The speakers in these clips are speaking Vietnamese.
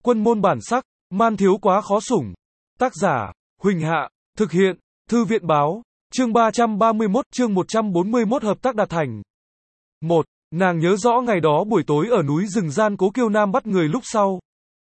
Quân môn bản sắc, man thiếu quá khó sủng. Tác giả, Huỳnh Hạ, thực hiện, Thư viện báo, chương 331, chương 141 hợp tác đạt thành. 1. Nàng nhớ rõ ngày đó buổi tối ở núi rừng gian Cố Kiêu Nam bắt người lúc sau.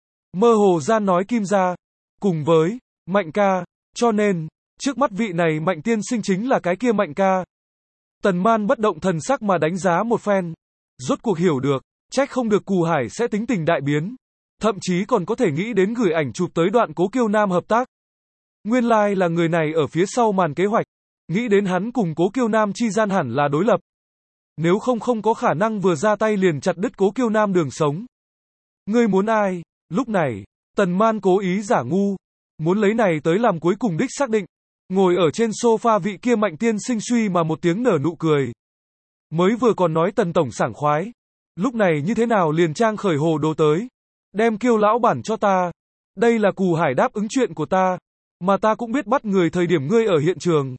Mơ hồ gian nói Kim gia, cùng với, Mạnh ca, cho nên, trước mắt vị này Mạnh tiên sinh chính là cái kia Mạnh ca. Tần Man bất động thần sắc mà đánh giá một phen. Rốt cuộc hiểu được, trách không được Cù Hải sẽ tính tình đại biến. Thậm chí còn có thể nghĩ đến gửi ảnh chụp tới đoạn Cố Kiêu Nam hợp tác. Nguyên lai là người này ở phía sau màn kế hoạch. Nghĩ đến hắn cùng Cố Kiêu Nam chi gian hẳn là đối lập. Nếu không có khả năng vừa ra tay liền chặt đứt Cố Kiêu Nam đường sống. Ngươi muốn ai? Lúc này, Tần Man cố ý giả ngu. Muốn lấy này tới làm cuối cùng đích xác định. Ngồi ở trên sofa vị kia Mạnh tiên sinh suy mà một tiếng nở nụ cười. Mới vừa còn nói Tần tổng sảng khoái. Lúc này như thế nào liền trang khởi hồ đồ tới. Đem Kiêu lão bản cho ta. Đây là Cù Hải đáp ứng chuyện của ta. Mà ta cũng biết bắt người thời điểm ngươi ở hiện trường.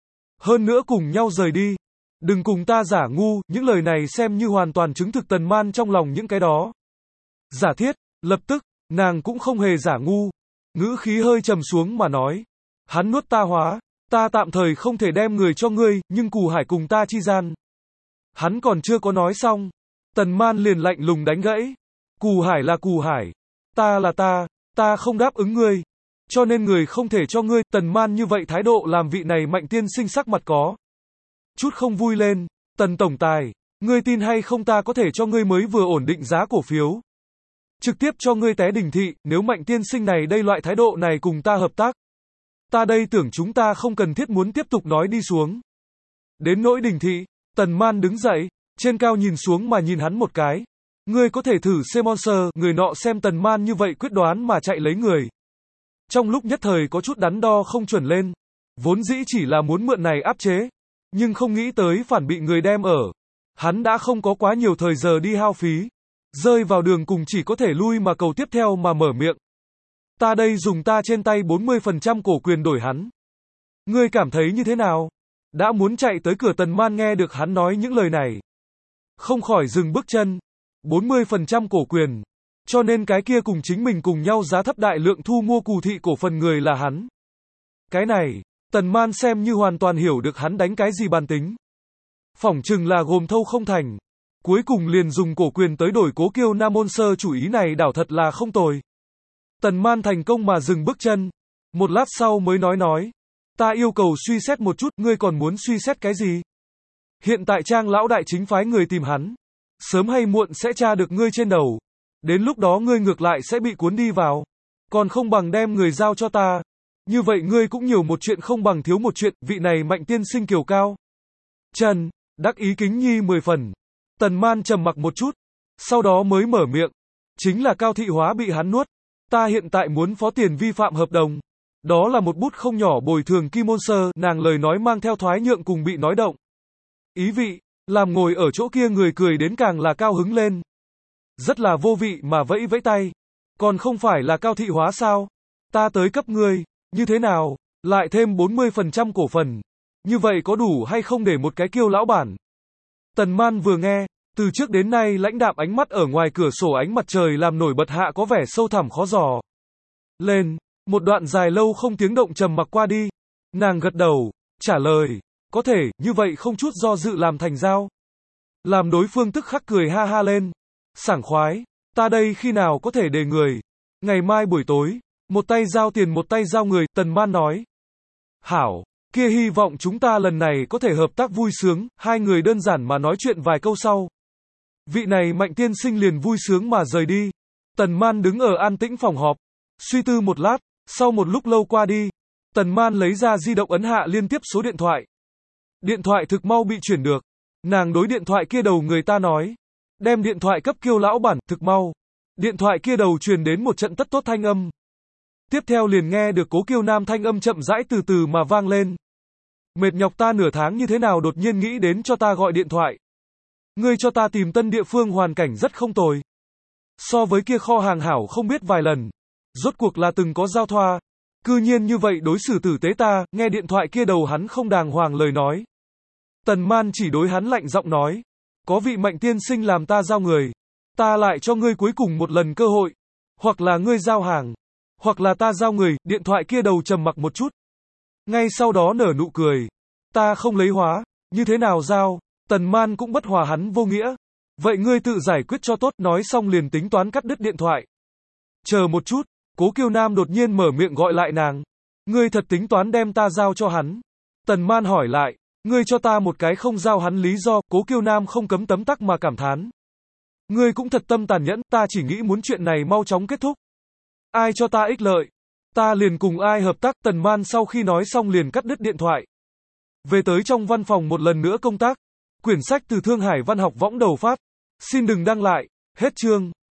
Hơn nữa cùng nhau rời đi. Đừng cùng ta giả ngu, những lời này xem như hoàn toàn chứng thực Tần Man trong lòng những cái đó. Giả thiết, lập tức, nàng cũng không hề giả ngu. Ngữ khí hơi trầm xuống mà nói. Hắn nuốt ta hóa, ta tạm thời không thể đem người cho ngươi, nhưng Cù Hải cùng ta chi gian. Hắn còn chưa có nói xong. Tần Man liền lạnh lùng đánh gãy. Cù Hải là Cù Hải. Ta là ta không đáp ứng ngươi. Cho nên người không thể cho ngươi. Tần Man như vậy thái độ làm vị này Mạnh tiên sinh sắc mặt có chút không vui lên. Tần tổng tài, ngươi tin hay không ta có thể cho ngươi mới vừa ổn định giá cổ phiếu. Trực tiếp cho ngươi té đình thị, nếu Mạnh tiên sinh này đây loại thái độ này cùng ta hợp tác. Ta đây tưởng chúng ta không cần thiết muốn tiếp tục nói đi xuống. Đến nỗi đình thị, Tần Man đứng dậy, trên cao nhìn xuống mà nhìn hắn một cái. Ngươi có thể thử Semonser, người nọ xem Tần Man như vậy quyết đoán mà chạy lấy người. Trong lúc nhất thời có chút đắn đo không chuẩn lên. Vốn dĩ chỉ là muốn mượn này áp chế. Nhưng không nghĩ tới phản bị người đem ở. Hắn đã không có quá nhiều thời giờ đi hao phí. Rơi vào đường cùng chỉ có thể lui mà cầu tiếp theo mà mở miệng. Ta đây dùng ta trên tay 40% cổ quyền đổi hắn. Ngươi cảm thấy như thế nào? Đã muốn chạy tới cửa Tần Man nghe được hắn nói những lời này. Không khỏi dừng bước chân. 40% cổ quyền. Cho nên cái kia cùng chính mình cùng nhau giá thấp đại lượng thu mua Cù thị cổ phần người là hắn. Cái này, Tần Man xem như hoàn toàn hiểu được hắn đánh cái gì bàn tính. Phỏng chừng là gồm thâu không thành. Cuối cùng liền dùng cổ quyền tới đổi Cố Kiêu Nam môn sơ chủ ý này đảo thật là không tồi. Tần Man thành công mà dừng bước chân. Một lát sau mới nói. Ta yêu cầu suy xét một chút, ngươi còn muốn suy xét cái gì? Hiện tại Trang lão đại chính phái người tìm hắn. Sớm hay muộn sẽ tra được ngươi trên đầu. Đến lúc đó ngươi ngược lại sẽ bị cuốn đi vào. Còn không bằng đem người giao cho ta. Như vậy ngươi cũng nhiều một chuyện không bằng thiếu một chuyện, vị này Mạnh tiên sinh kiều cao. Trần, đắc ý kính nhi 10 phần. Tần Man trầm mặc một chút. Sau đó mới mở miệng. Chính là Cao thị hóa bị hắn nuốt. Ta hiện tại muốn phó tiền vi phạm hợp đồng. Đó là một bút không nhỏ bồi thường Kim Môn Sơ, nàng lời nói mang theo thoái nhượng cùng bị nói động. Ý vị, làm ngồi ở chỗ kia người cười đến càng là cao hứng lên. Rất là vô vị mà vẫy vẫy tay. Còn không phải là Cao thị hóa sao? Ta tới cấp ngươi, như thế nào? Lại thêm 40% cổ phần. Như vậy có đủ hay không để một cái Kiêu lão bản? Tần Man vừa nghe, từ trước đến nay lãnh đạm ánh mắt ở ngoài cửa sổ ánh mặt trời làm nổi bật hạ có vẻ sâu thẳm khó dò. Lên, một đoạn dài lâu không tiếng động trầm mặc qua đi. Nàng gật đầu, trả lời, có thể, như vậy không chút do dự làm thành giao. Làm đối phương tức khắc cười ha ha lên. Sảng khoái, ta đây khi nào có thể để người. Ngày mai buổi tối, một tay giao tiền một tay giao người, Tần Man nói. Hảo, kia hy vọng chúng ta lần này có thể hợp tác vui sướng, hai người đơn giản mà nói chuyện vài câu sau. Vị này Mạnh tiên sinh liền vui sướng mà rời đi. Tần Man đứng ở an tĩnh phòng họp. Suy tư một lát, sau một lúc lâu qua đi. Tần Man lấy ra di động ấn hạ liên tiếp số điện thoại. Điện thoại thực mau bị chuyển được. Nàng đối điện thoại kia đầu người ta nói. Đem điện thoại cấp Kiêu lão bản, thực mau. Điện thoại kia đầu truyền đến một trận tất tốt thanh âm. Tiếp theo liền nghe được Cố Kiêu Nam thanh âm chậm rãi từ từ mà vang lên. Mệt nhọc ta nửa tháng như thế nào đột nhiên nghĩ đến cho ta gọi điện thoại. Ngươi cho ta tìm tân địa phương hoàn cảnh rất không tồi. So với kia kho hàng hảo không biết vài lần. Rốt cuộc là từng có giao thoa. Cư nhiên như vậy đối xử tử tế ta, nghe điện thoại kia đầu hắn không đàng hoàng lời nói. Tần Man chỉ đối hắn lạnh giọng nói. Có vị Mạnh tiên sinh làm ta giao người. Ta lại cho ngươi cuối cùng một lần cơ hội. Hoặc là ngươi giao hàng. Hoặc là ta giao người, điện thoại kia đầu trầm mặc một chút. Ngay sau đó nở nụ cười. Ta không lấy hóa, như thế nào giao? Tần Man cũng bất hòa hắn vô nghĩa. Vậy ngươi tự giải quyết cho tốt, nói xong liền tính toán cắt đứt điện thoại. Chờ một chút, Cố Kiêu Nam đột nhiên mở miệng gọi lại nàng. Ngươi thật tính toán đem ta giao cho hắn? Tần Man hỏi lại, ngươi cho ta một cái không giao hắn lý do, Cố Kiêu Nam không cấm tấm tắc mà cảm thán. Ngươi cũng thật tâm tàn nhẫn, ta chỉ nghĩ muốn chuyện này mau chóng kết thúc. Ai cho ta ích lợi, ta liền cùng ai hợp tác. Tần Man sau khi nói xong liền cắt đứt điện thoại. Về tới trong văn phòng một lần nữa công tác. Quyển sách từ Thương Hải Văn học Võng đầu phát. Xin đừng đăng lại. Hết chương.